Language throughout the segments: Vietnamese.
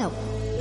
độc.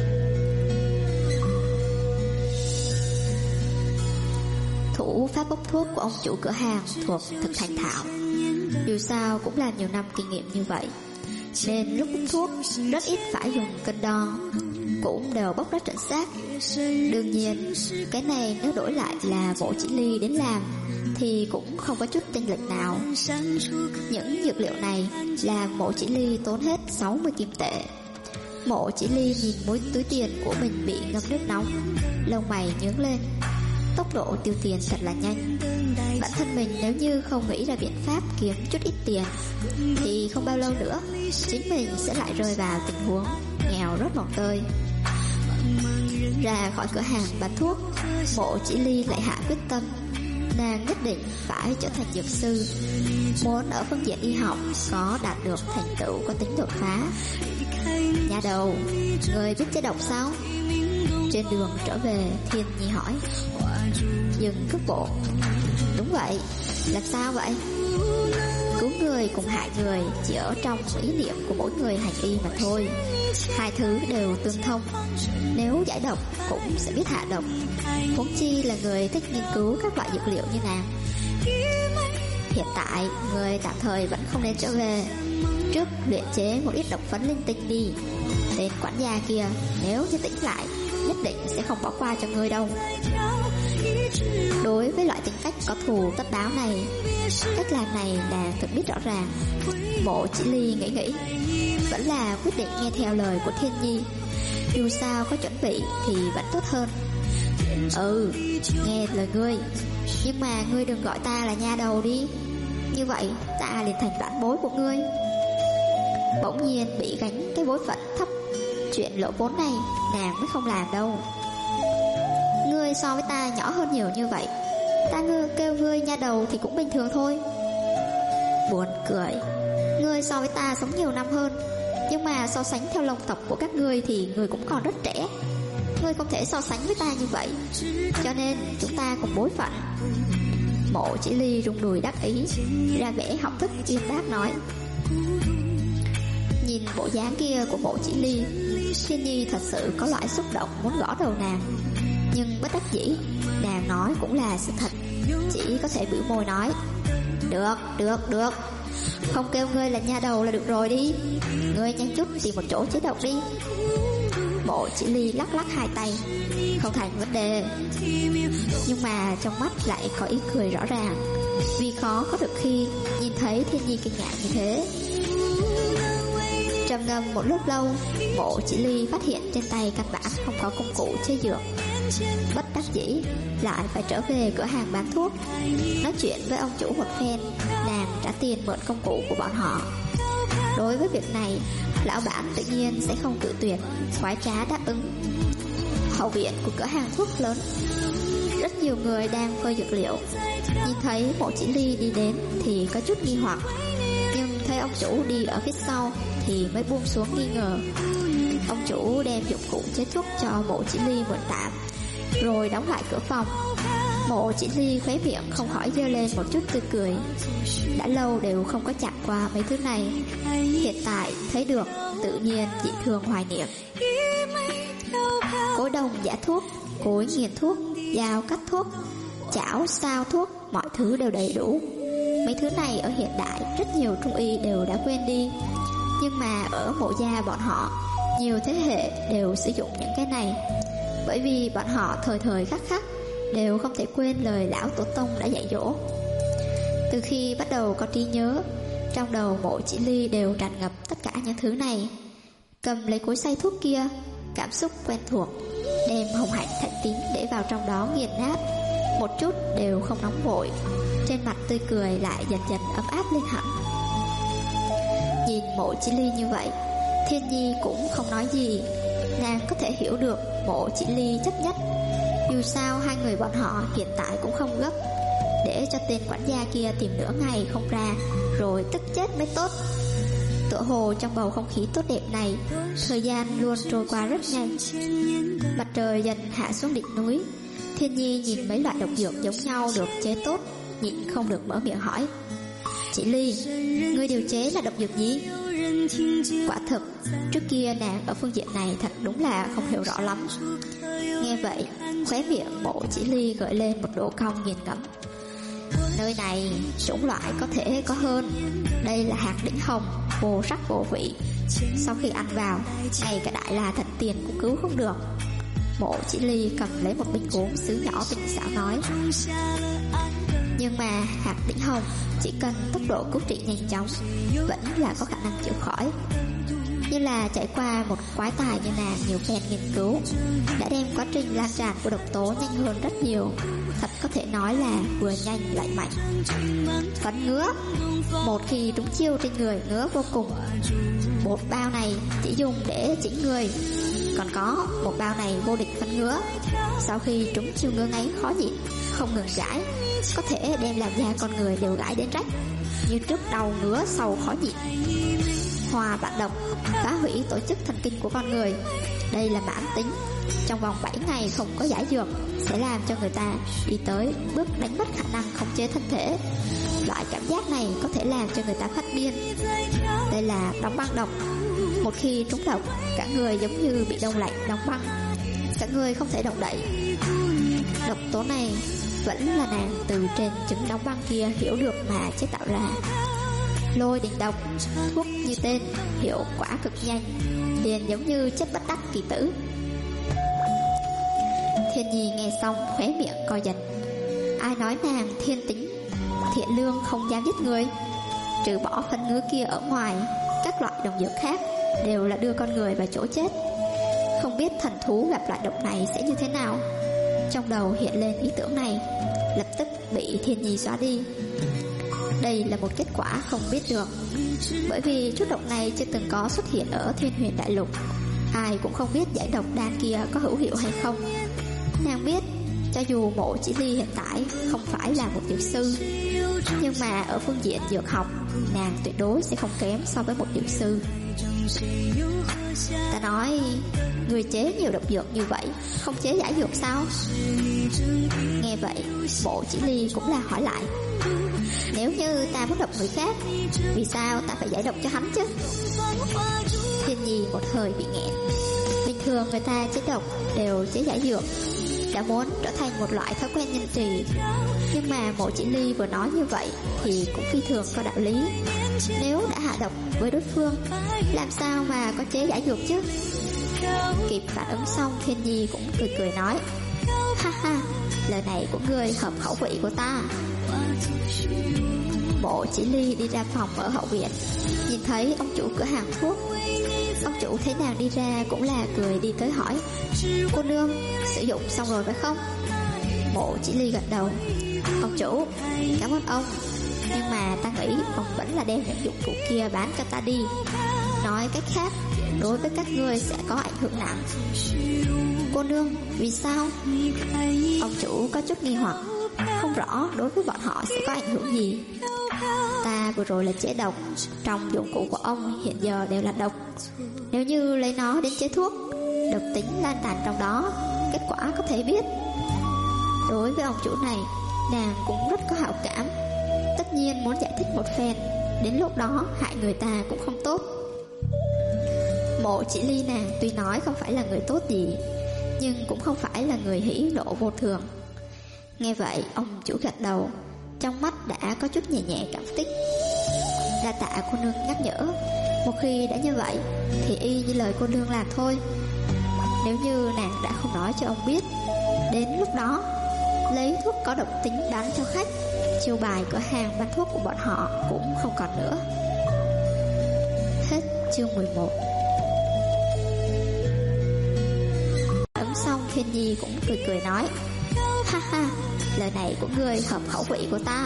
Thủ pháp bốc thuốc của ông chủ cửa hàng thuộc thực thành thạo. Dù sao cũng là nhiều năm kinh nghiệm như vậy, nên lúc bốc thuốc rất ít phải dùng cân đo, cũng đều bốc rất chuẩn xác. Đương nhiên, cái này nếu đổi lại là Mộ Chỉ Ly đến làm thì cũng không có chút chênh lệch nào. Những dược liệu này là Mộ Chỉ Ly tốn hết 60 kim tệ. Mộ Chỉ Ly nhìn túi tiền của mình bị ngâm nước nóng, lông mày nhướng lên. Tốc độ tiêu tiền thật là nhanh. Bản thân mình nếu như không nghĩ ra biện pháp kiếm chút ít tiền thì không bao lâu nữa chính mình sẽ lại rơi vào tình huống nghèo rớt mồng tơi. Ra khỏi cửa hàng bán thuốc, Mộ Chỉ Ly lại hạ quyết tâm, nàng nhất định phải trở thành dược sư. Muốn ở phương diện y học có đạt được thành tựu có tính đột phá. Nhà đầu, người biết chế độc sao? Trên đường trở về, Thiên Nhi hỏi. Dừng cước bộ. Đúng vậy. Làm sao vậy? Cứu người cùng hại người chỉ ở trong ý niệm của mỗi người hành y mà thôi. Hai thứ đều tương thông. Nếu giải độc cũng sẽ biết hạ độc, huống chi là người thích nghiên cứu các loại dược liệu như nàng. Hiện tại người tạm thời vẫn không nên trở về, trước luyện chế một ít độc phấn linh tinh đi. Tên quản gia kia nếu như tỉnh lại nhất định sẽ không bỏ qua cho người đâu. Đối với loại tính cách có thù tất báo này, cách làm này nàng thật biết rõ ràng. Mộ Chỉ Ly nghĩ vẫn là quyết định nghe theo lời của Thiên Nhi. Dù sao có chuẩn bị thì vẫn tốt hơn. Nghe lời ngươi, nhưng mà ngươi đừng gọi ta là nha đầu đi, như vậy ta liền thành vãn bối của ngươi. Bỗng nhiên bị gánh cái bối phận thấp, chuyện lỗ vốn này nàng mới không làm đâu. Ngươi so với ta nhỏ hơn nhiều như vậy, ta kêu ngươi nha đầu thì cũng bình thường thôi. Buồn cười, ngươi so với ta sống nhiều năm hơn, nhưng mà so sánh theo lông tộc của các ngươi thì ngươi cũng còn rất trẻ. Ngươi không thể so sánh với ta như vậy, cho nên chúng ta cùng bối phận. Mộ Chỉ Ly rung đùi đắc ý, ra vẻ học thức uyên bác nói. Nhìn bộ dáng kia của Mộ Chỉ Ly, Thiên Nhi thật sự có loại xúc động muốn gõ đầu nàng. Nhưng bất đắc dĩ, nàng nói cũng là sự thật, chỉ có thể bĩu môi nói. Được, không kêu ngươi là nha đầu là được rồi đi. Ngươi nhanh chút tìm một chỗ chế độc đi. Mộ Chỉ Ly lắc hai tay. Không thành vấn đề. Nhưng mà trong mắt lại có ý cười rõ ràng, vì khó có được khi nhìn thấy Thiên Nhi kinh ngạc như thế. Trầm ngâm một lúc lâu, Mộ Chỉ Ly phát hiện trên tay căn bản không có công cụ chế dược. Bất đắc dĩ lại phải trở về cửa hàng bán thuốc, nói chuyện với ông chủ một phen, nàng trả tiền mượn công cụ của bọn họ. Đối với việc này, lão bản tự nhiên sẽ không cự tuyệt, khoái trá đáp ứng. Hậu viện của cửa hàng thuốc lớn, rất nhiều người đang phơi dược liệu. Nhìn thấy Mộ Chỉ Ly đi đến thì có chút nghi hoặc, nhưng thấy ông chủ đi ở phía sau thì mới buông xuống nghi ngờ. Ông chủ đem dụng cụ chế thuốc cho Mộ Chỉ Ly mượn tạm, rồi đóng lại cửa phòng. Mộ Chỉ Ly khóe miệng không khỏi giơ lên một chút tươi cười. Đã lâu đều không có chạm qua mấy thứ này, hiện tại thấy được tự nhiên dị thường hoài niệm. Cối đồng giả thuốc, cối nghiền thuốc, dao cắt thuốc, chảo sao thuốc, mọi thứ đều đầy đủ. Mấy thứ này ở hiện đại rất nhiều trung y đều đã quên đi, nhưng mà ở Mộ gia bọn họ nhiều thế hệ đều sử dụng những cái này, bởi vì bọn họ thời thời khắc khắc đều không thể quên lời lão tổ tông đã dạy dỗ. Từ khi bắt đầu có trí nhớ, trong đầu Mộ Chỉ Ly đều tràn ngập tất cả những thứ này. Cầm lấy cối xay thuốc kia, cảm xúc quen thuộc, đem hồng hạnh thạch tín để vào trong đó nghiền nát, một chút đều không nóng vội. Trên mặt tươi cười lại dần dần ấm áp lên hẳn. Nhìn Mộ Chỉ Ly như vậy, Thiên Nhi cũng không nói gì. Nàng có thể hiểu được Mộ Chỉ Ly chấp nhất. Dù sao hai người bọn họ hiện tại cũng không gấp, để cho tên quản gia kia tìm nửa ngày không ra, rồi tức chết mới tốt. Tựa hồ trong bầu không khí tốt đẹp này, thời gian luôn trôi qua rất nhanh. Mặt trời dần hạ xuống đỉnh núi. Thiên Nhi nhìn mấy loại độc dược giống nhau được chế tốt, nhịn không được mở miệng hỏi. Chỉ Ly, ngươi điều chế là độc dược gì? Quả thực, trước kia nàng ở phương diện này thật đúng là không hiểu rõ lắm. Nghe vậy, khóe miệng Mộ Chỉ Ly gợi lên một độ cong nghiền ngẫm. Nơi này chủng loại có thể có hơn. Đây là hạt đỉnh hồng, vô sắc vô vị. Sau khi ăn vào, ngay cả Đại La Thần Tiên cũng cứu không được. Mộ Chỉ Ly cầm lấy một bình gốm sứ nhỏ tinh xảo nói: nhưng mà hạt đỉnh hồng chỉ cần tốc độ cứu trị nhanh chóng, vẫn là có khả năng chữa khỏi. Như là trải qua một quái tài như nàng nhiều phen nghiên cứu, đã đem quá trình lan tràn của độc tố nhanh hơn rất nhiều. Thật có thể nói là vừa nhanh lại mạnh. Phấn ngứa, một khi trúng chiêu trên người ngứa vô cùng. Một bao này chỉ dùng để chỉnh người, còn có một bao này vô địch phấn ngứa. Sau khi trúng chiêu ngứa ngáy khó nhịn, không ngừng gãi, có thể đem làm da con người đều gãi đến rách. Như trước đau ngứa sau khó nhịn. Hòa vạn độc, phá hủy tổ chức thần kinh của con người. Đây là mãn tính. Trong vòng 7 ngày không có giải dược, sẽ làm cho người ta đi tới bước đánh mất khả năng khống chế thân thể. Loại cảm giác này có thể làm cho người ta phát điên. Đây là đóng băng độc. Một khi trúng độc, cả người giống như bị đông lạnh đóng băng, cả người không thể động đậy. Độc tố này vẫn là nàng từ trên trứng đóng băng kia hiểu được mà chế tạo ra. Lôi đình độc, thuốc như tên, hiệu quả cực nhanh, liền giống như chết bất đắc kỳ tử. Thiên Nhi nghe xong khóe miệng co giật. Ai nói nàng thiên tính thiện lương không dám giết người? Trừ bỏ phân ngứa kia ở ngoài, các loại độc dược khác đều là đưa con người vào chỗ chết. Không biết thần thú gặp lại độc này sẽ như thế nào. Trong đầu hiện lên ý tưởng này, lập tức bị Thiên Nhi xóa đi. Đây là một kết quả không biết được, bởi vì chút độc này chưa từng có xuất hiện ở Thiên Huyền Đại Lục. Ai cũng không biết giải độc đan kia có hữu hiệu hay không. Nàng biết, cho dù Mộ Chỉ Ly hiện tại không phải là một dược sư, nhưng mà ở phương diện dược học, nàng tuyệt đối sẽ không kém so với một dược sư. Ta nói, người chế nhiều độc dược như vậy, không chế giải dược sao? Nghe vậy, Mộ Chỉ Ly cũng là hỏi lại: nếu như ta muốn độc người khác, vì sao ta phải giải độc cho hắn chứ? Thiên Nhi một hơi bị nghẹn. Bình thường người ta chế độc đều chế giải dược, đã muốn trở thành một loại thói quen nhân trì. Nhưng mà Mộ Chỉ Ly vừa nói như vậy thì cũng phi thường có đạo lý. Nếu đã hạ độc với đối phương, làm sao mà có chế giải dược chứ? Kịp phản ứng xong, Thiên Nhi cũng cười cười nói: ha ha, lời này của ngươi hợp khẩu vị của ta. Mộ Chỉ Ly đi ra phòng ở hậu viện, nhìn thấy ông chủ cửa hàng thuốc. Ông chủ thấy nàng đi ra cũng là cười đi tới hỏi: cô nương, sử dụng xong rồi phải không? Mộ Chỉ Ly gật đầu: ông chủ, cảm ơn ông, nhưng mà ta nghĩ ông vẫn là đem những dụng cụ kia bán cho ta đi. Nói cách khác, đối với các ngươi sẽ có ảnh hưởng nặng. Cô nương, vì sao? Ông chủ có chút nghi hoặc, không rõ đối với bọn họ sẽ có ảnh hưởng gì. Ta vừa rồi là chế độc, trong dụng cụ của ông hiện giờ đều là độc. Nếu như lấy nó đến chế thuốc, độc tính lan tràn trong đó, kết quả có thể biết. Đối với ông chủ này, nàng cũng rất có hảo cảm. Tất nhiên muốn giải thích một phen, đến lúc đó hại người ta cũng không tốt. Mộ Chỉ Ly nàng tuy nói không phải là người tốt gì, nhưng cũng không phải là người hỉ nộ vô thường. Nghe vậy, ông chủ gật đầu, trong mắt đã có chút nhẹ nhẹ cảm kích. Đa tạ cô nương nhắc nhở. Một khi đã như vậy thì y như lời cô nương làm thôi. Nếu như nàng đã không nói cho ông biết, đến lúc đó lấy thuốc có độc tính bán cho khách, chiêu bài cửa hàng bán thuốc của bọn họ cũng không còn nữa. Hết chương 11. Ấm xong, Thiên Nhi cũng cười cười nói: ha ha, lời này của ngươi hợp khẩu vị của ta.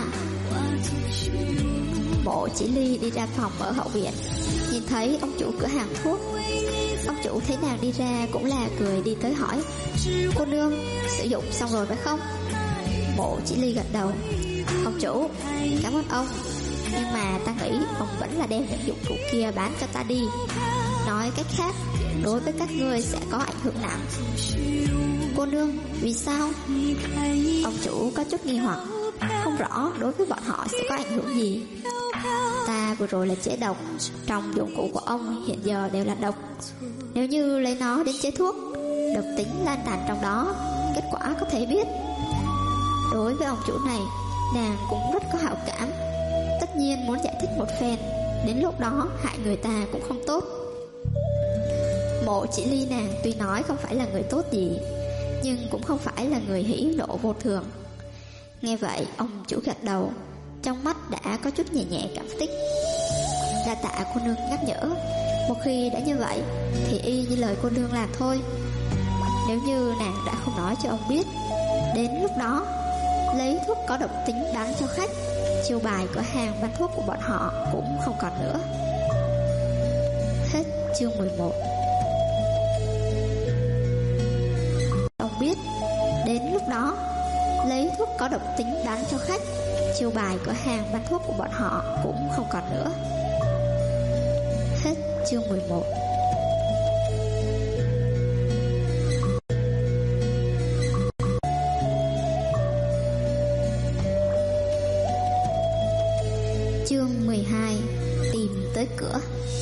Mộ Chỉ Ly đi ra phòng ở hậu viện, nhìn thấy ông chủ cửa hàng thuốc. Ông chủ thấy nàng đi ra cũng là cười đi tới hỏi: cô nương, sử dụng xong rồi phải không? Mộ Chỉ Ly gật đầu: ông chủ, cảm ơn ông, nhưng mà ta nghĩ ông vẫn là đem những dụng cụ kia bán cho ta đi. Nói cách khác, đối với các ngươi sẽ có ảnh hưởng nặng. Cô nương, vì sao? Ông chủ có chút nghi hoặc, không rõ đối với bọn họ sẽ có ảnh hưởng gì. Ta vừa rồi là chế độc, trong dụng cụ của ông hiện giờ đều là độc. Nếu như lấy nó đến chế thuốc, độc tính lan tràn trong đó, kết quả có thể biết. Đối với ông chủ này, nàng cũng rất có hảo cảm. Tất nhiên muốn giải thích một phen, đến lúc đó hại người ta cũng không tốt. Mộ Chỉ Ly nàng tuy nói không phải là người tốt gì, nhưng cũng không phải là người hỉ nộ vô thường. Nghe vậy ông chủ gật đầu, trong mắt đã có chút nhẹ nhẹ cảm kích. Đa tạ cô nương nhắc nhở, một khi đã như vậy thì y như lời cô nương làm thôi. Nếu như nàng đã không nói cho ông biết, đến lúc đó lấy thuốc có độc tính bán cho khách, chiêu bài cửa hàng bán thuốc của bọn họ cũng không còn nữa. Hết chương 11. Ông biết, đến lúc đó lấy thuốc có độc tính bán cho khách, chiêu bài cửa hàng bán thuốc của bọn họ cũng không còn nữa. Hết chương 11. Chương 12. Tìm tới cửa.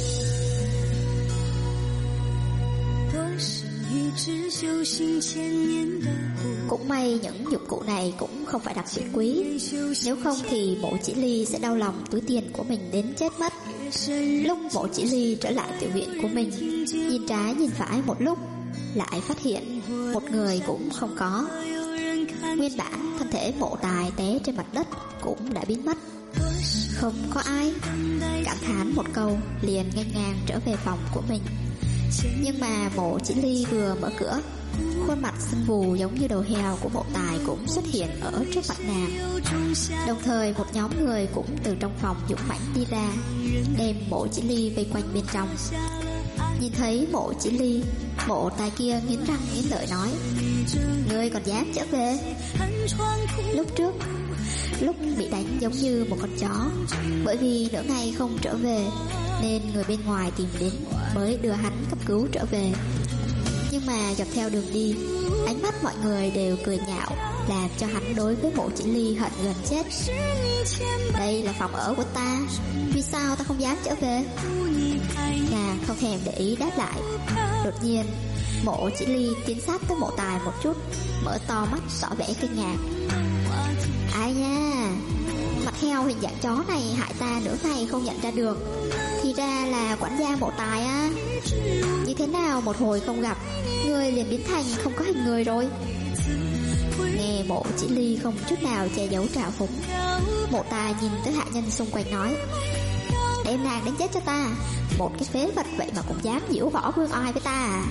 Cũng may những dụng cụ này cũng không phải đặc biệt quý, nếu không thì Mộ Chỉ Ly sẽ đau lòng túi tiền của mình đến chết mất. Lúc Mộ Chỉ Ly trở lại tiểu viện của mình, nhìn trái nhìn phải một lúc, lại phát hiện một người cũng không có. Nguyên bản thân thể Mộ Tài té trên mặt đất cũng đã biến mất. Không có ai. Cảm thán một câu, liền ngang ngang trở về phòng của mình. Nhưng mà Mộ Chỉ Ly vừa mở cửa, khuôn mặt sưng vù giống như đầu heo của Mộ Tài cũng xuất hiện ở trước mặt nàng. Đồng thời một nhóm người cũng từ trong phòng dũng mãnh đi ra, đem Mộ Chỉ Ly vây quanh bên trong. Nhìn thấy Mộ Chỉ Ly, Mộ Tài kia nghiến răng nghiến lợi nói: ngươi còn dám trở về? Lúc trước, lúc bị đánh giống như một con chó, bởi vì nửa ngày không trở về nên người bên ngoài tìm đến mới đưa hắn cấp cứu trở về. Nhưng mà dọc theo đường đi, ánh mắt mọi người đều cười nhạo, làm cho hắn đối với Mộ Chỉ Ly hận gần chết. Đây là phòng ở của ta, vì sao ta không dám trở về? Nàng không thèm để ý đáp lại. Đột nhiên Mộ Chỉ Ly tiến sát tới Mộ Tài một chút, mở to mắt tỏ vẻ kinh ngạc. Ai nha, mặt heo hình dạng chó này hại ta nửa ngày không nhận ra được, thì ra là quản gia Mộ Tài á. Như thế nào một hồi không gặp, ngươi liền biến thành không có hình người rồi? Nghe Mộ Chỉ Ly không chút nào che giấu trào phúng, Mộ Tài nhìn tới hạ nhân xung quanh nói: đem nàng đánh chết cho ta, một cái phế vật vậy mà cũng dám diễu võ vương oai với ta à?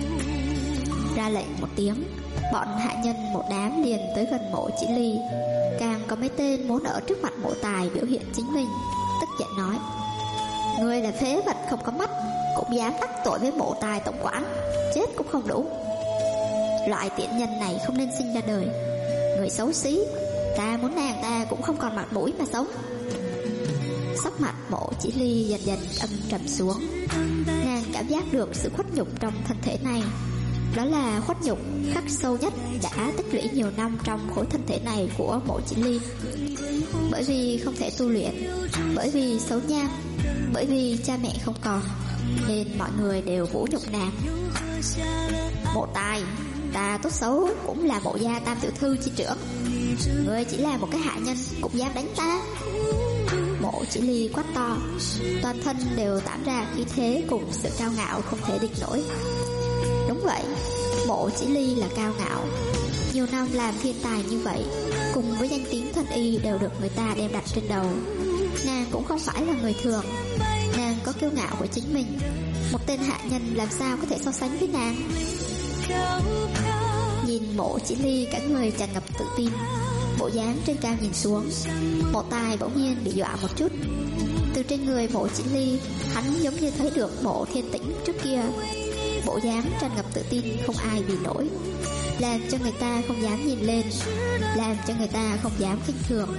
Ra lệnh một tiếng, bọn hạ nhân một đám liền tới gần Mộ Chỉ Ly. Càng có mấy tên muốn ở trước mặt Mộ Tài biểu hiện chính mình, tức giận nói: ngươi là phế vật không có mắt, cũng dám đắc tội với Mộ Tài tổng quản, chết cũng không đủ. Loại tiện nhân này không nên sinh ra đời, người xấu xí, ta muốn nàng ta cũng không còn mặt mũi mà sống. Sắc mặt Mộ Chỉ Ly dần dần âm trầm xuống. Nàng cảm giác được sự khuất nhục trong thân thể này, đó là khuất nhục khắc sâu nhất đã tích lũy nhiều năm trong khối thân thể này của Mộ Chỉ Ly. Bởi vì không thể tu luyện, bởi vì xấu nham, bởi vì cha mẹ không còn, nên mọi người đều vũ nhục nàng. Mộ Tài, ta tốt xấu cũng là Mộ gia tam tiểu thư chi trưởng, ngươi chỉ là một cái hạ nhân cũng dám đánh ta? Mộ Chỉ Ly quát to, toàn thân đều tản ra khí thế cùng sự cao ngạo không thể địch nổi. Đúng vậy, Mộ Chỉ Ly là cao ngạo. Nhiều năm làm thiên tài như vậy, cùng với danh tiếng thân y đều được người ta đem đặt trên đầu. Nàng cũng không phải là người thường, nàng có kiêu ngạo của chính mình. Một tên hạ nhân làm sao có thể so sánh với nàng? Nhìn Mộ Chỉ Ly cả người tràn ngập tự tin, bộ dáng trên cao nhìn xuống, Mộ Tài bỗng nhiên bị dọa một chút. Từ trên người Mộ Chỉ Ly, hắn giống như thấy được Mộ Thiên Tĩnh trước kia, bộ dáng tràn ngập tự tin không ai bị nổi, làm cho người ta không dám nhìn lên, làm cho người ta không dám khinh thường.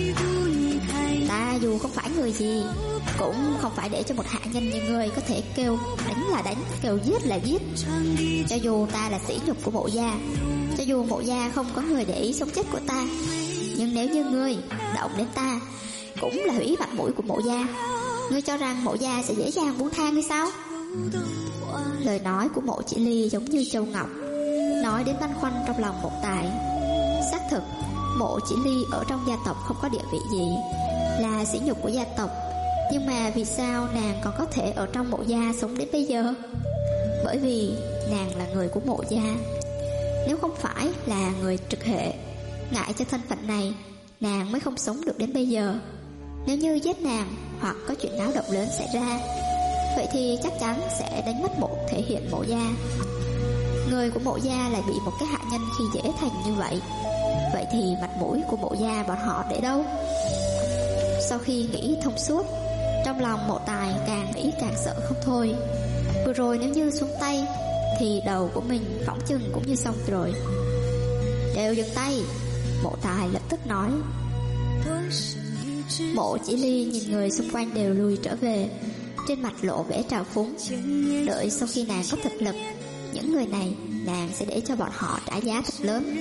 Ta dù không phải người gì, cũng không phải để cho một hạ nhân như ngươi có thể kêu đánh là đánh, kêu giết là giết. Cho dù ta là sỉ nhục của Mộ gia, cho dù Mộ gia không có người để ý sống chết của ta, nhưng nếu như ngươi động đến ta, cũng là hủy mặt mũi của Mộ gia. Ngươi cho rằng Mộ gia sẽ dễ dàng buông tha ngươi sao? Lời nói của Mộ Chỉ Ly giống như châu ngọc, nói đến băn khoăn trong lòng Mộ Tài. Xác thực, Mộ Chỉ Ly ở trong gia tộc không có địa vị gì, là sỉ nhục của gia tộc. Nhưng mà vì sao nàng còn có thể ở trong Mộ gia sống đến bây giờ? Bởi vì nàng là người của Mộ gia. Nếu không phải là người trực hệ, ngại cho thân phận này, nàng mới không sống được đến bây giờ. Nếu như giết nàng hoặc có chuyện náo động lớn xảy ra, vậy thì chắc chắn sẽ đánh mất một thể hiện Mộ gia. Người của Mộ gia lại bị một cái hạ nhân khi dễ thành như vậy, vậy thì mặt mũi của Mộ gia bọn họ để đâu? Sau khi nghĩ thông suốt, trong lòng Mộ Tài càng nghĩ càng sợ không thôi. Vừa rồi nếu như xuống tay thì đầu của mình phỏng chừng cũng như xong rồi. Đều dừng tay, Mộ Tài lập tức nói. Mộ Chỉ Ly nhìn người xung quanh đều lùi trở về, trên mặt lộ vẻ trào phúng. Đợi sau khi nàng có thực lực, những người này nàng sẽ để cho bọn họ trả giá thật lớn.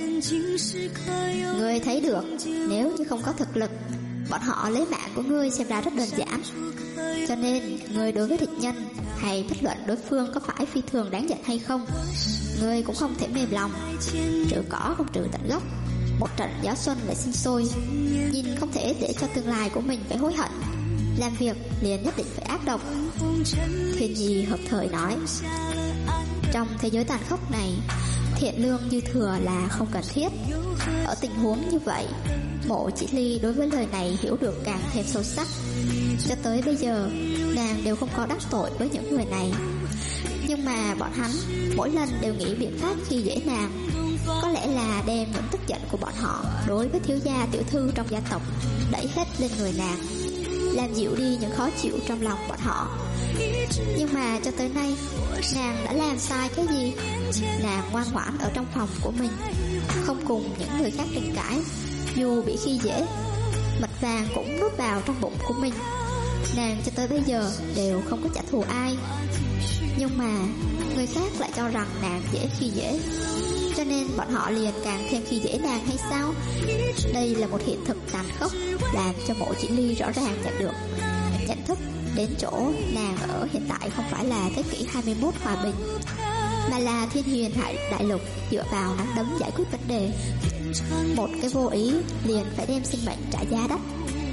Ngươi thấy được, nếu như không có thực lực, bọn họ lấy mạng của ngươi xem ra rất đơn giản. Cho nên ngươi đối với địch nhân hay bất luận đối phương có phải phi thường đáng giận hay không, ngươi cũng không thể mềm lòng. Trừ cỏ không trừ tận gốc, một trận gió xuân lại sinh sôi. Nhìn không thể để cho tương lai của mình phải hối hận, làm việc liền nhất định phải ác độc. Thiên Nhi hợp thời nói, trong thế giới tàn khốc này, thiện lương dư thừa là không cần thiết. Ở tình huống như vậy, Mộ Chỉ Ly đối với lời này hiểu được càng thêm sâu sắc. Cho tới bây giờ, nàng đều không có đắc tội với những người này, nhưng mà bọn hắn mỗi lần đều nghĩ biện pháp khi dễ nàng. Có lẽ là đem những tức giận của bọn họ đối với thiếu gia tiểu thư trong gia tộc đẩy hết lên người nàng, làm dịu đi những khó chịu trong lòng bọn họ. Nhưng mà cho tới nay, nàng đã làm sai cái gì? Nàng ngoan ngoãn ở trong phòng của mình, không cùng những người khác tranh cãi. Dù bị khi dễ, mật vàng cũng nuốt vào trong bụng của mình. Nàng cho tới bây giờ đều không có trả thù ai. Nhưng mà người khác lại cho rằng nàng dễ khi dễ, cho nên bọn họ liền càng thêm khi dễ nàng hay sao? Đây là một hiện thực tàn khốc, làm cho Mộ Chỉ Ly rõ ràng nhận được. Nhận thức đến chỗ nàng ở hiện tại không phải là thế kỷ 21 hòa bình, mà là thiên huyền đại lục dựa vào nắm đấm giải quyết vấn đề. Một cái vô ý liền phải đem sinh mệnh trả giá đắt.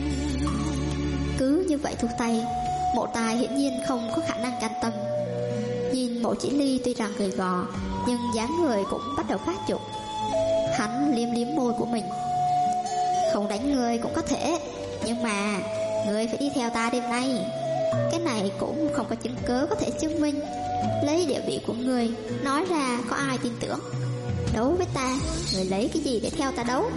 Cứ như vậy thu tay, Mộ Tài hiển nhiên không có khả năng can tâm. Nhìn Mộ Chỉ Ly tuy rằng gầy gò, nhưng dáng người cũng bắt đầu phát dục. Hắn liếm liếm môi của mình. Không đánh người cũng có thể, nhưng mà người phải đi theo ta đêm nay. Cái này cũng không có chứng cớ có thể chứng minh. Lấy địa vị của người nói ra có ai tin tưởng. Đấu với ta, người lấy cái gì để theo ta đấu?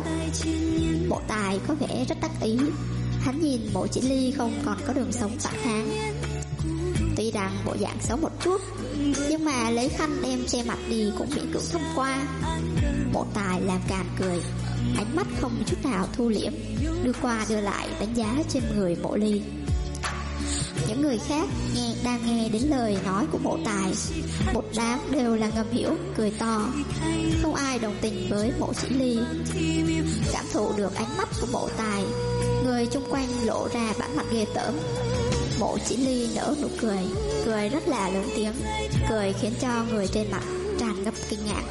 Mộ Tài có vẻ rất đắc ý. Hắn nhìn Mộ Chỉ Ly không còn có đường sống phản kháng. Tuy rằng bộ dạng xấu một chút, nhưng mà lấy khăn đem che mặt đi cũng miễn cưỡng thông qua. Mộ Tài làm càn cười, ánh mắt không chút nào thu liễm, đưa qua đưa lại đánh giá trên người Mộ Ly. Những người khác đang nghe đến lời nói của Mộ Tài, một đám đều là ngầm hiểu, cười to. Không ai đồng tình với Mộ Chỉ Ly. Cảm thụ được ánh mắt của Mộ Tài, người chung quanh lộ ra bản mặt ghê tởm. Mộ Chỉ Ly nở nụ cười, cười rất là lớn tiếng, cười khiến cho người trên mặt tràn ngập kinh ngạc.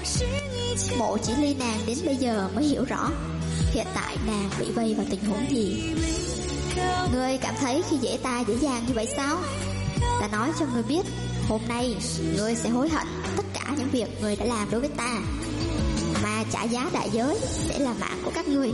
Mộ Chỉ Ly nàng đến bây giờ mới hiểu rõ hiện tại nàng bị vây vào tình huống gì. Ngươi cảm thấy khi dễ ta dễ dàng như vậy sao? Ta nói cho ngươi biết, hôm nay ngươi sẽ hối hận tất cả những việc ngươi đã làm đối với ta, mà trả giá đại giới sẽ là mạng của các ngươi.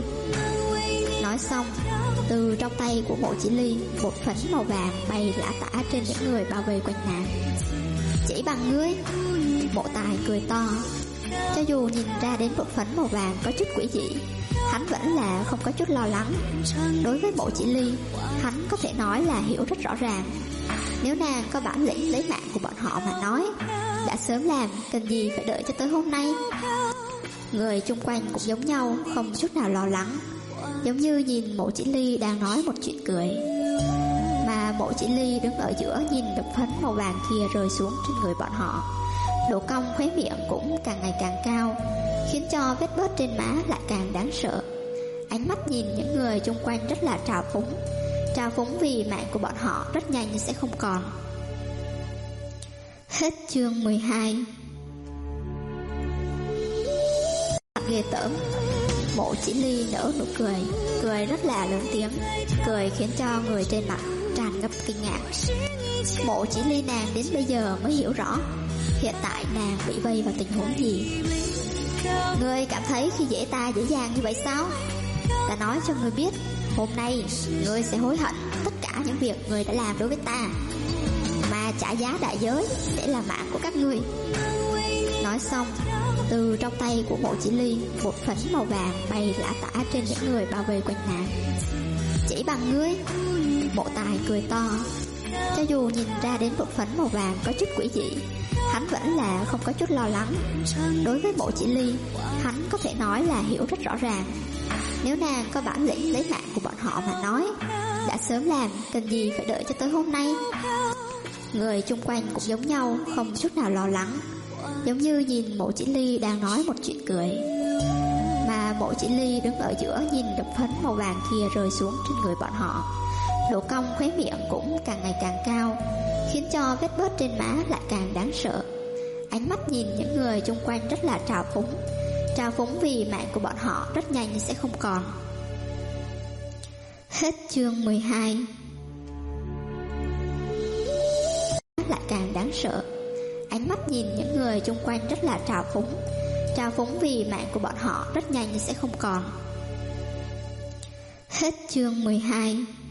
Nói xong, từ trong tay của Mộ Chỉ Ly, một phấn màu vàng bay lả tả trên những người bao vây quanh nàng. Chỉ bằng ngươi? Mộ Tài cười to. Cho dù nhìn ra đến một phấn màu vàng có chút quỷ dị, hắn vẫn là không có chút lo lắng. Đối với Mộ Chỉ Ly, hắn có thể nói là hiểu rất rõ ràng. Nếu nàng có bản lĩnh lấy mạng của bọn họ mà nói, đã sớm làm, cần gì phải đợi cho tới hôm nay. Người chung quanh cũng giống nhau, không chút nào lo lắng, giống như nhìn Mộ Chỉ Ly đang nói một chuyện cười. Mà Mộ Chỉ Ly đứng ở giữa nhìn độc phấn màu vàng kia rơi xuống trên người bọn họ. Độ cong khóe miệng cũng càng ngày càng cao, khiến cho vết bớt trên má lại càng đáng sợ. Ánh mắt nhìn những người chung quanh rất là trào phúng, trao phúng vì mạng của bọn họ rất nhanh sẽ không còn. Hết chương 12. Ghê tởm. Mộ Chỉ Ly nở nụ cười, cười rất là lớn tiếng, cười khiến cho người trên mặt tràn ngập kinh ngạc. Mộ Chỉ Ly nàng đến bây giờ mới hiểu rõ hiện tại nàng bị vây vào tình huống gì. Ngươi cảm thấy khi dễ ta dễ dàng như vậy sao? Ta nói cho ngươi biết, hôm nay ngươi sẽ hối hận tất cả những việc ngươi đã làm đối với ta, mà trả giá đại giới sẽ là mạng của các ngươi. Nói xong, từ trong tay của Mộ Chỉ Ly, một phấn màu vàng bay lả tả trên những người bao vây quanh nàng. Chỉ bằng ngươi? Mộ Tài cười to. Cho dù nhìn ra đến một phấn màu vàng có chút quỷ dị, hắn vẫn là không có chút lo lắng. Đối với Mộ Chỉ Ly, hắn có thể nói là hiểu rất rõ ràng. Nếu nàng có bản lĩnh lấy mạng của bọn họ mà nói, đã sớm làm, cần gì phải đợi cho tới hôm nay. Người chung quanh cũng giống nhau, không chút nào lo lắng, giống như nhìn Mộ Chỉ Ly đang nói một chuyện cười. Mà Mộ Chỉ Ly đứng ở giữa nhìn độc phấn màu vàng kia rơi xuống trên người bọn họ. Độ cong khóe miệng cũng càng ngày càng cao, khiến cho vết bớt trên má lại càng đáng sợ. Ánh mắt nhìn những người chung quanh rất là trào phúng vì mạng của bọn họ rất nhanh sẽ không còn. Hết chương 12. Lại càng đáng sợ. Ánh mắt nhìn những người chung quanh rất là trào phúng vì mạng của bọn họ rất nhanh sẽ không còn. Hết chương 12.